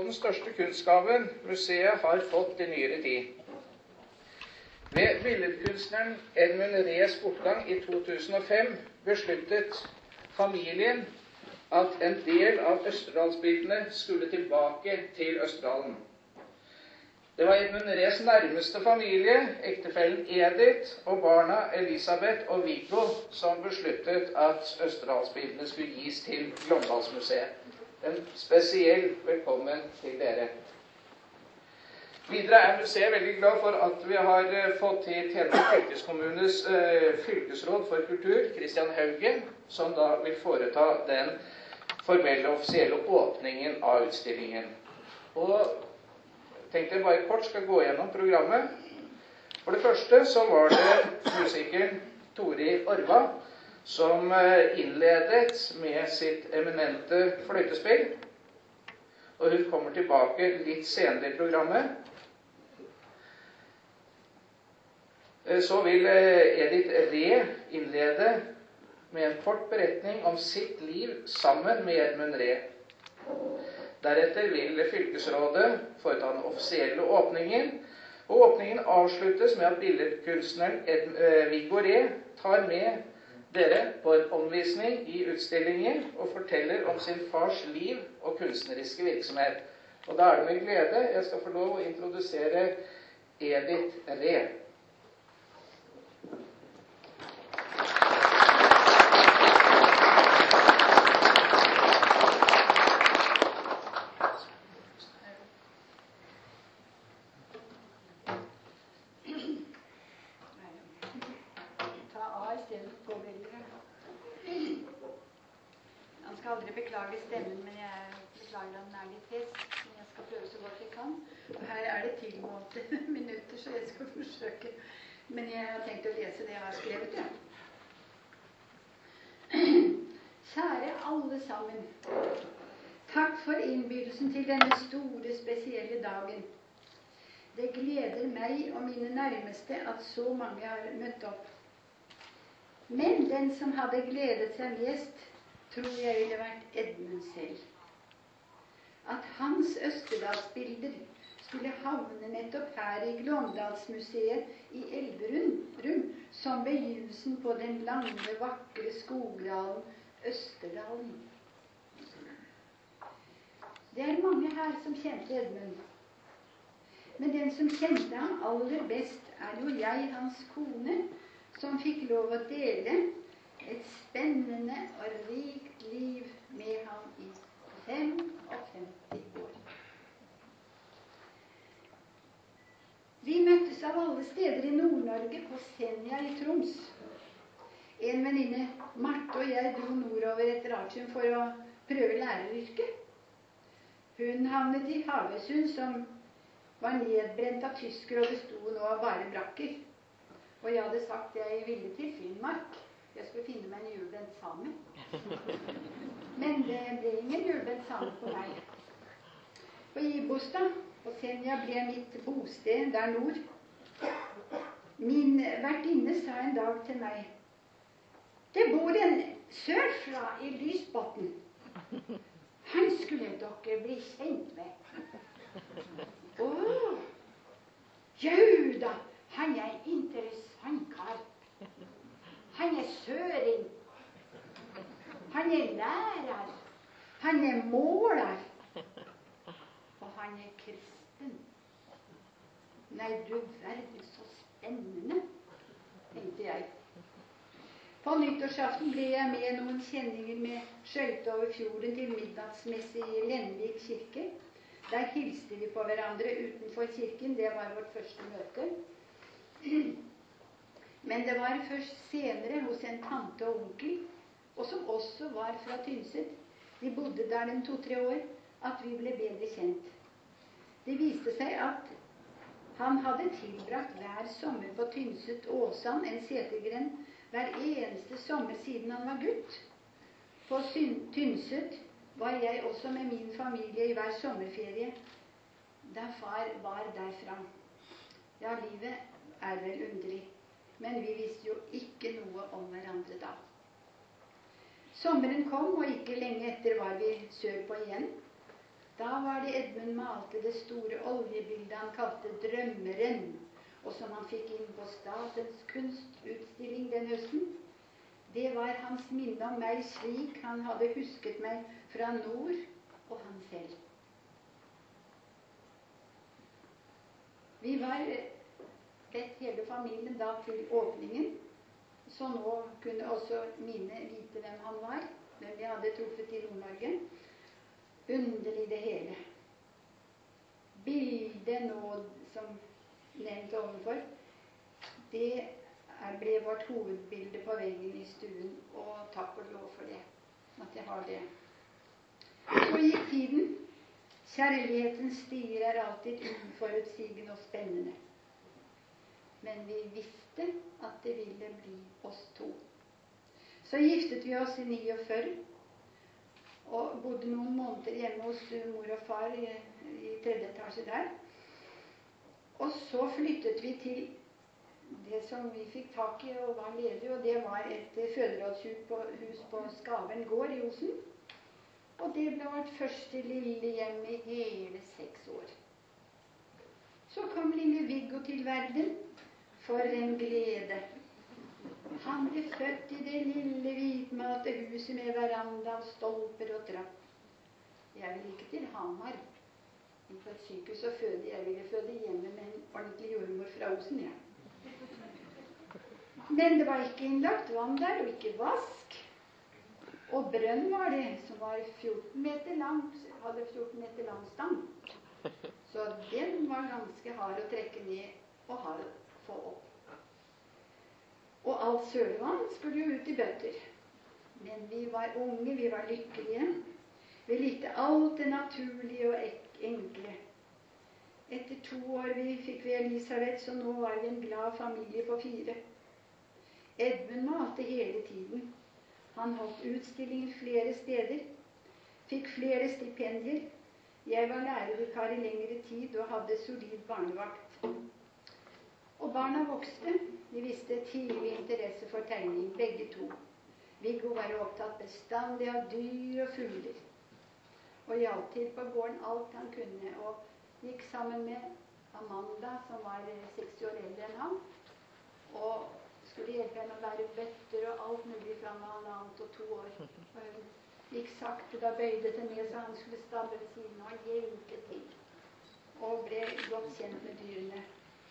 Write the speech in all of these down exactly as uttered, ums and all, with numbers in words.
den største kunstgaven museet har fått i nyere tid. Ved billedkunstneren Edmund Rees bortgang i to tusen og fem besluttet familien at en del av Østerdalsbildene skulle tilbake til Østerdalen. Det var Edmund Rees nærmeste familie, ektefellen Edith og barna Elisabeth og Viggo, som besluttet at Østerdalsbildene skulle gis til Glåmdalsmuseet. En spesiell velkommen til dere. Videre er museet veldig glad for at vi har fått hit Hedmark fylkeskommunes eh, fylkesråd for kultur, Christian Haugen, som da vil foreta den formelle offisielle åpningen av utstillingen. Og tenkte jeg bare kort skal gå gjennom programmet. For det første så var det musikeren Tori Orva som innledet med sitt eminente fløytespill. Og hun kommer tilbake litt senere i programmet. Så vil Edith Ree innlede med en kort beretning om sitt liv sammen med Edmund Ree. Deretter vil fylkesrådet foreta den offisielle åpningen, og åpningen avsluttes med at billedkunstneren Viggo Ree tar med dere på en omvisning i utstillingen og forteller om sin fars liv og kunstneriske virksomhet. Og da er det med glede jeg skal få lov å introdusere Edith Ree. Beklager stemmen, men jeg beklager at den er litt hes, men jeg skal prøve så godt jeg kan. Og her er det tilmålte minutter, så jeg skal forsøke. Men jeg har tenkt å lese det jeg har skrevet, ja. Kjære alle sammen, takk for innbydelsen til denne store, spesielle dagen. Det gleder meg og mine nærmeste at så mange har møtt opp. Men den som hadde gledet seg mest, tror jeg ville vært Edmund selv. At hans Østerdalsbilder skulle havne nettopp her i Glåmdalsmuseet i Elverum, som begynnelsen på den lange, vakre skogdalen Østerdalen. Det er mange her som kjente Edmund. Men den som kjente ham aller best, er jo jeg, hans kone, som fikk lov å dele et spennende og rikt liv med ham i femogfemti år. Vi møttes av alle steder i Nord-Norge på Senja i Troms. En venninne, Marte og jeg, dro nordover etter Artium for å prøve læreryrket. Hun havnet i Havøysund, som var nedbrent av tysker, og det sto nå bare brakker. Og jeg hadde sagt jeg ville til Finnmark. Jeg skulle finne meg en hjulbent same. Men det ble ingen hjulbent same på meg. På Ibostad og Senja ble mitt bosted der nord. Min vertinne sa en dag til meg: det bor en sørfra i Lysbotn. Han skulle dere bli kjent med. Åh, jau da, han er interessant kar. Han er søring. Han er lærer. Han er måler. Og han er kristen. Nei, du verden, så spennende, tenkte jeg. På nyttårsaften ble jeg med noen kjenninger med skøyte over fjorden til middagsmesse i Lenvik kirke. Der hilste vi på hverandre utenfor kirken. Det var vårt første møte. Men det var først senere hos en tante og onkel, og som også var fra Tynset, de bodde der de to-tre år, at vi ble bedre kjent. Det viste seg at han hadde tilbrakt hver sommer på Tynset Åsand, en setergrend, hver eneste sommer siden han var gutt. På Tynset var jeg også med min familie i hver sommerferie, da far var derfra. Ja, livet er vel underlig. Men vi visste jo ikke noe om hverandre da. Sommeren kom, og ikke lenge etter var vi sørpå igjen. Da var det Edmund malte det store oljebildet han kalte Drømmeren, og som han fikk inn på Statens kunstutstilling den høsten. Det var hans minne om meg slik han hadde husket meg fra nord og han selv. Vi var bedt hele familien da til åpningen, så nå kunne også mine vite hvem han var, hvem vi hadde truffet i Nord-Norge. Underlig det hele. Bildet nå, som nevnt ovenfor, det er, ble vårt hovedbilde på veggen i stuen, og takk og lov for det, at jeg har det. Så gikk tiden. Kjærlighetens stier er alltid uforutsigende og spennende. Men vi visste at det ville bli oss to. Så giftet vi oss i niogfyrre, og bodde noen måneder hjemme hos mor og far i, i tredje etasje der. Og så flyttet vi til det som vi fikk tak i og var ledig, og det var et føderådshus på, hus på Skavern gård i Osen. Og det ble vårt første lille hjem i hele seks år. Så kom lille Viggo til verden. For en glede. Han ble født i det lille hvitmalte huset med veranda og stolper og trapp. Jeg ville ikke til Hamar på et sykehus og føde. Jeg ville føde hjemme med en ordentlig jordmor fra Osen, ja. Men det var ikke innlagt vann der, og ikke vask. Og brønn var det, som var fjorten meter lang, hadde fjorten meter lang stang. Så den var ganske hard å trekke ned og hard å få opp. Og alt sølevann skulle jo ut i bøtter. Men vi var unge, vi var lykkelige. Vi likte alt det naturlige og enkle. Etter to år vi fikk vi Elisabeth, så nå var vi en glad familie på fire. Edmund malte hele tiden. Han holdt utstillinger flere steder, fikk flere stipendier. Jeg var lærervikar i lengre tid og hadde solid barnevakt. Og barna vokste. De viste tidlig interesse for tegning, begge to. Viggo var opptatt bestandig av dyr og fugler. Og hjalp til på gården alt han kunne, og gikk sammen med Amanda, som var seksti år eldre enn han, og skulle hjelpe henne å bære bøtter og alt mulig fra noe annet og to år. Og hun gikk sakte, da bøyde til ned, så han skulle stable ved siden og hjelpe til. Og ble godt kjent med dyrene.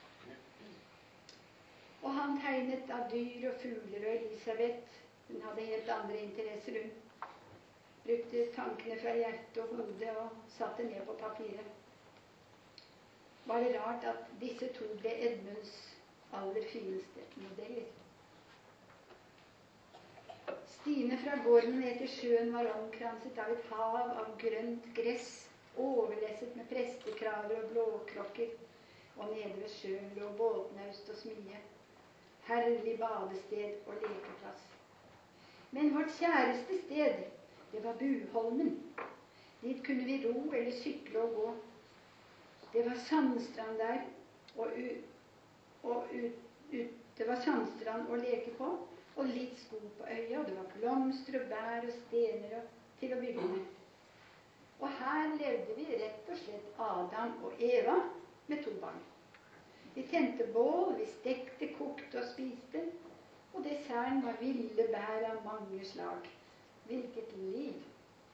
Og han tegnet av dyr og fugler, og Elisabeth, hun hadde helt andre interesser. Hun brukte tankene fra hjertet og hodet og satte ned på papiret. Var det rart at disse to ble Edmunds aller fineste modeller. Stiene fra gården ned til sjøen var omkranset av et hav av grønt gress, overlesset med prestekraver og blåklokker, og nede ved sjøen lå båtnaust og smie. Herlig badested og lekeplass. Men vårt kjæreste sted, det var Buholmen. Dit kunne vi ro eller sykle og gå. Det var sandstrand der, og, ut, og ut, ut, det var sandstrand å leke på, og litt skog på øya, og det var blomster og bær og stener og, til å bygge med. Og her levde vi rett og slett Adam og Eva med to barn. Vi tente bål, vi stekte, kokte og spiste, og desserten var ville bær av mange slag. Hvilket liv!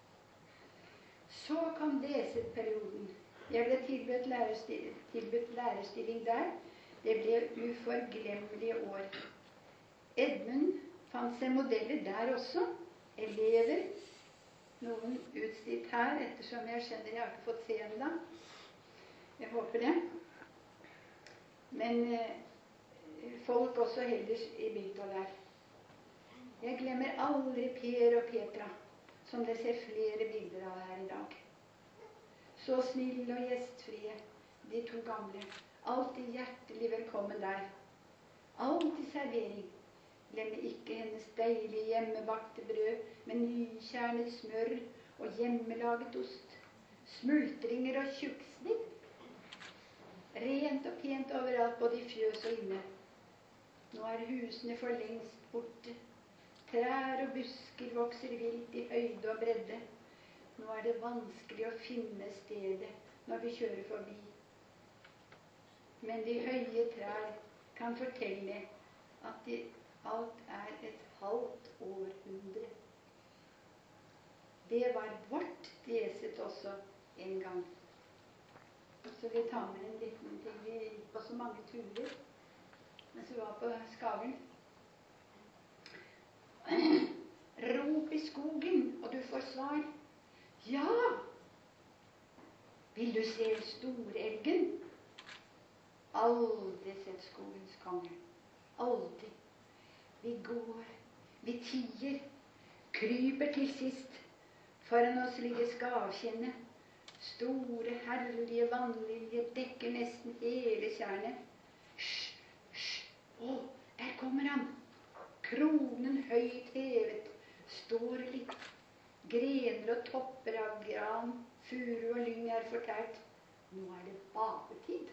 Så kom leseperioden. Jeg ble tilbudt lærerstilling, tilbudt lærerstilling der. Det ble uforglemmelige år. Edmund fant seg modeller der også. Elever. Noen utstilt her, ettersom jeg skjønner jeg har ikke fått se enda. Jeg håper det. Men eh, folk også heller i bygda der. Jeg glemmer aldri Per og Petra, som det ser flere bilder av her i dag. Så snille og gjestfrie, de to gamle. Alltid hjertelig velkommen der. Alltid servering. Glemmer ikke hennes deilige hjemmebakte brød med nykjernet smør og hjemmelaget ost. Smultringer og tjukksnitt. Rent og pent overalt, både i fjøs og inne. Nå er husene for lengst borte. Trær og busker vokser vilt i høyde og bredde. Nå er det vanskelig å finne stedet når vi kjører forbi. Men de høye trær kan fortelle at de, alt er et halvt århundre. Det var vårt Deset også en gang. Så vi tar med en liten ting. Vi gikk på så mange turer mens vi var på Skavlen. Rop i skogen, og du får svar. Ja! Vil du se storelgen? Aldri sett skogens konge. Aldri. Vi går, vi tier, kryper til sist. Foran oss ligger skavkinnet. Store, herlige vannliljer dekker nesten hele tjernet. Hysj, hysj, å, der kommer han. Kronen høyt hevet, står litt. Grener og topper av gran, furu og lyng er fortært. Nå er det badetid.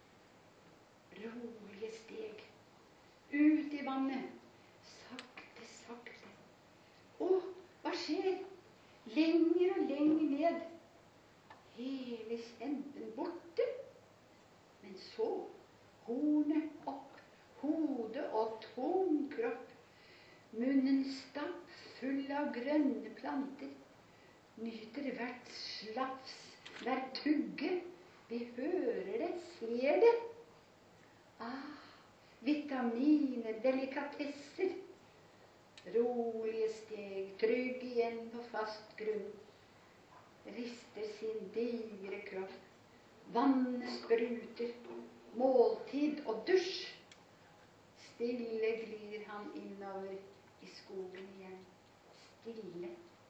Rolige steg, ut i vannet, sakte, sakte. Å, hva skjer? Lenger og lenger ned. Hele kjempen borte. Men så, hornet opp, hodet og tung kropp. Munnen stappfull av grønne planter. Nyter hvert slafs, hver tugge. Vi hører det, ser det. Ah, vitaminer, delikatesser. Rolige steg, trygg igjen på fast grunn. Rister sin digre kropp. Vannet spruter, måltid og dusj. Stille glir han innover i skogen igjen. Stille.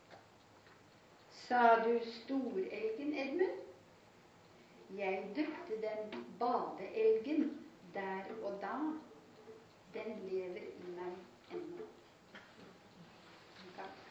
Sa du storelgen, Edmund? Jeg døpte den badeelgen der og da. Den lever i meg ennå. Takk.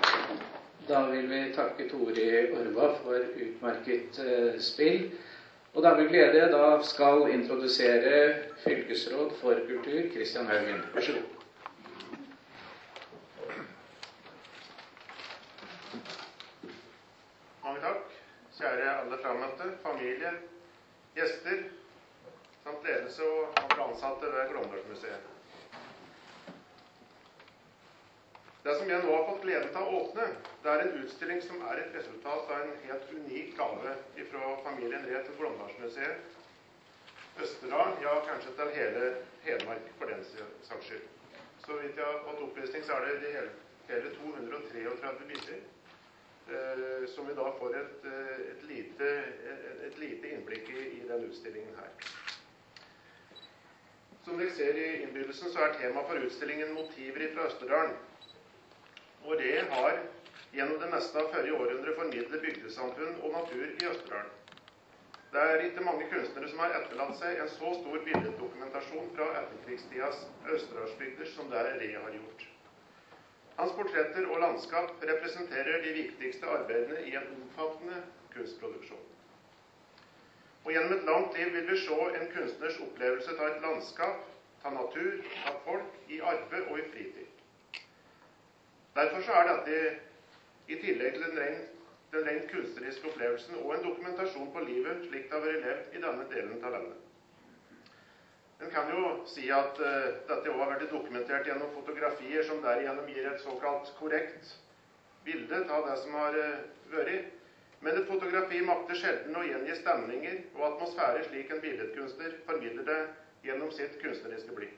Da vil vi takke Tore Orva for utmerket uh, spill. Og da med glede da skal introdusere fylkesråd for kultur, Kristian Haugen. Vær så god. Mange takk, kjære alle fremmøtte, familie, gjester, samt ledelse og andre ansatte ved Glåmdalsmuseet. Det som jeg nå har fått gleden til å åpne, det er en utstilling som er et resultat av en helt unik gave fra familien Ree til Glåmdalsmuseet, Østerdalen, ja kanskje til hele Hedmark for den saks skyld. Så vidt jeg har fått opplysning, så er det de hele, hele to hundre og treogtredve bilder, eh, som vi da får et, et, lite, et, et lite innblikk i, i den utstillingen her. Som dere ser i innbydelsen, så er tema for utstillingen motiver fra Østerdalen. Og Ree har gjennom det meste av førre århundre formidlet bygdesamfunn og natur i Østerdalen. Det er ikke mange kunstnere som har etterlatt seg en så stor billeddokumentasjon fra etterkrigstidas Østerdalsbygder som det Ree har gjort. Hans portretter og landskap representerer de viktigste arbeidene i en omfattende kunstproduksjon. Og gjennom et langt liv vil vi se en kunstners opplevelse av et landskap, av natur, av folk, i arbeid og i fritid. Derfor så er dette, i tillegg til den rent, den rent kunstneriske opplevelsen, og en dokumentasjon på livet, slik det har vært levd i denne delen av landet. En kan jo si at uh, dette også har vært dokumentert gjennom fotografier, som derigjennom gir et såkalt korrekt bilde av det som har uh, vært. Men et fotografi makter sjelden å gjengi stemninger og atmosfære slik en billedkunstner formidler det gjennom sitt kunstneriske blikk.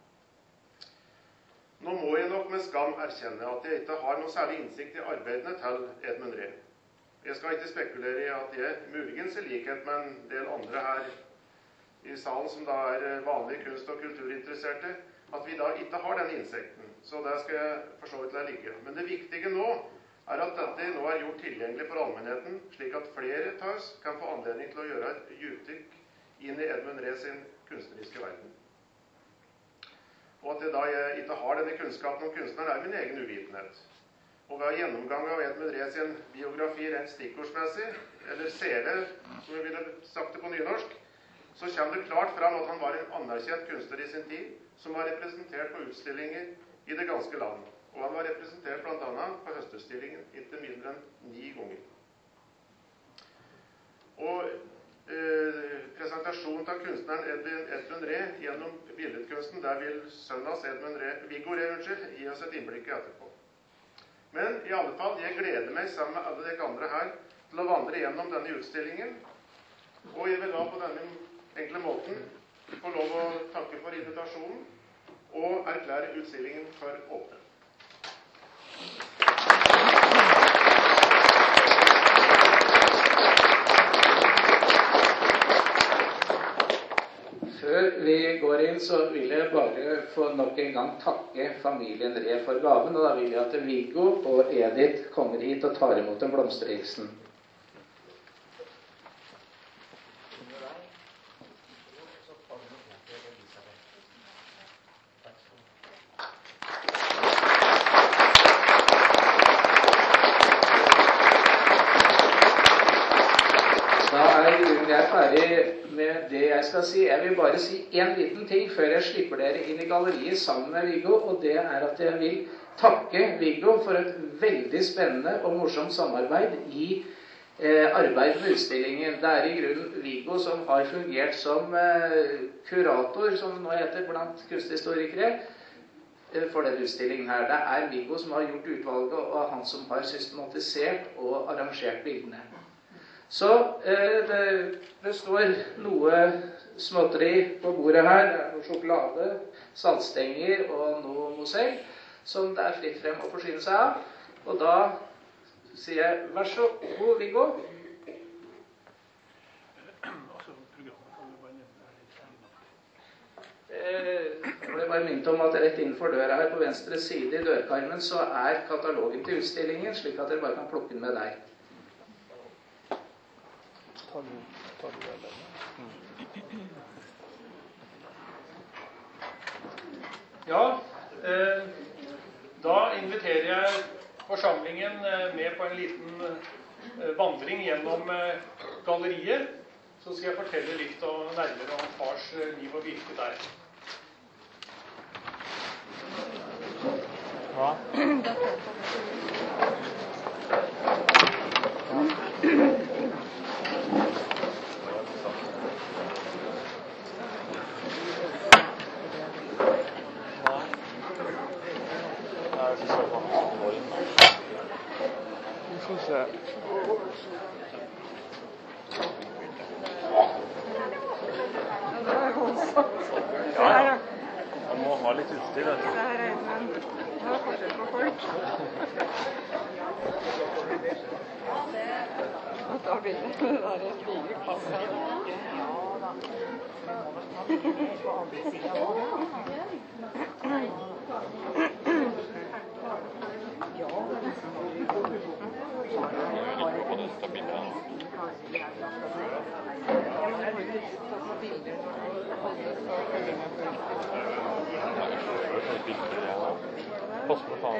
Nå må jeg nok med skam erkjenne at jeg ikke har noe særlig innsikt i arbeidene til Edmund Ree. Jeg skal ikke spekulere i at jeg, muligens i likhet med en del andre her i salen som da er vanlige kunst- og kulturinteresserte, at vi da ikke har den innsikten. Så det skal jeg for så vidt la ligge. Men det viktige nå er at dette nå er gjort tilgjengelig for allmennheten, slik at flere av oss kan få anledning til å gjøre et dypdykk inn i Edmund Ree sin kunstneriske verden. Og at jeg da jeg ikke har denne kunnskapen om kunstneren er min egen uvitenhet. Og ved gjennomgang av Edmund Ree sin biografi rent stikkordsmessig, eller sele, som vi ville sagt det på nynorsk, så kommer det klart fram at han var en anerkjent kunstner i sin tid, som var representert på utstillinger i det ganske land. Og han var representert blant annet på høstutstillingen ikke mindre enn ni ganger. Og Eh, presentasjonen av kunstneren Edvin, Edmund Ree gjennom billedkunsten, der vil søndags Edmund Ree, Viggo Ree, unnskyld, gi oss et innblikk etterpå. Men i alle fall, jeg gleder meg sammen med alle dere andre her til å vandre gjennom denne utstillingen, og jeg vil da på denne enkle måten få lov å takke for invitasjonen og erklære utstillingen for åpne. Før vi går inn, så vil jeg bare få nok en gang takke familien Ree for gaven, og da vil jeg at Viggo og Edith kommer hit og tar imot en blomsterhilsen. Jeg er ferdig med det jeg skal si. Jeg vil bare si en liten ting før jeg slipper dere inn i galleriet sammen med Viggo, og det er at jeg vil takke Viggo for et veldig spennende og morsomt samarbeid i eh, arbeidet med utstillingen. Det er i grunnen Viggo som har fungert som eh, kurator, som det nå heter blant kunsthistorikere, eh, for denne utstillingen her. Det er Viggo som har gjort utvalget, og han som har systematisert og arrangert bildene. Så eh, det, det står noe småtteri på bordet her. Det er noe sjokolade, saltstenger og noe mosell som det er fritt frem å forsyne seg av. Og da sier jeg, vær så god, Viggo. Eh, jeg ble bare minnet om at rett innenfor døra her på venstre side i dørkarmen så er katalogen til utstillingen, slik at dere bare kan plukke den med der. Ja, eh, da inviterer jeg forsamlingen eh, med på en liten eh, vandring gjennom eh, galleriet, så skal jeg fortelle litt om, nærmere om fars liv og virke der. Ja. Ja, man må ha litt utstyr, vet du. Det er en, det er forskjell på folk. Da blir det det der fire kasser. Ja da. På andre siden av det. Ja, det Pass på faen.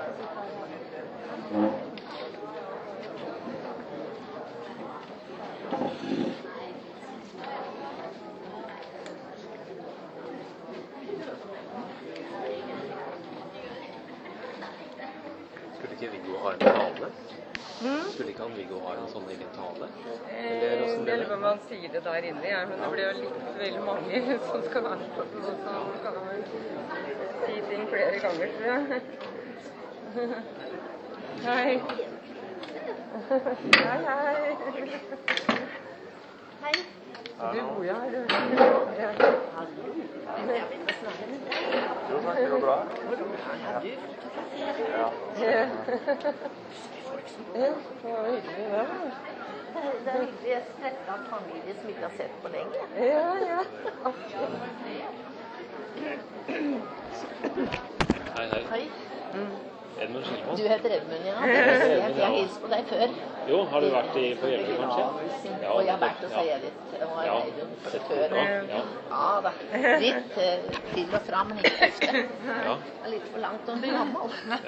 Skulle ikke Viggo ha en tale? Mm? Skulle ikke han Viggo ha en sånn egen tale? Eller hvordan ble det? Eller man sier det der inne, ja, men det blir jo litt veldig mange som skal være på det, så kan man si ting flere ganger, tror jeg. Hei. Hei, hei. Hei. Du bor jo her, du. Ja. Jo, takk, det går bra. Ja. Ja. Ja, det var hyggelig, det. Det er hyggelig stretta familie som ikke har sett på lenge. Ja, ja. Hei, hei. Hei. Edmund Skjelmås. Du heter Edmund, ja. Jeg har hilst på deg før. Jo, har du vært i, på hjemme, kanskje? Ja, og jeg har vært og sier litt. Ja, sett før også. Ja. Ja da. Litt til og fra, men ikke ofte. Ja. Litt for langt om å bli gammel.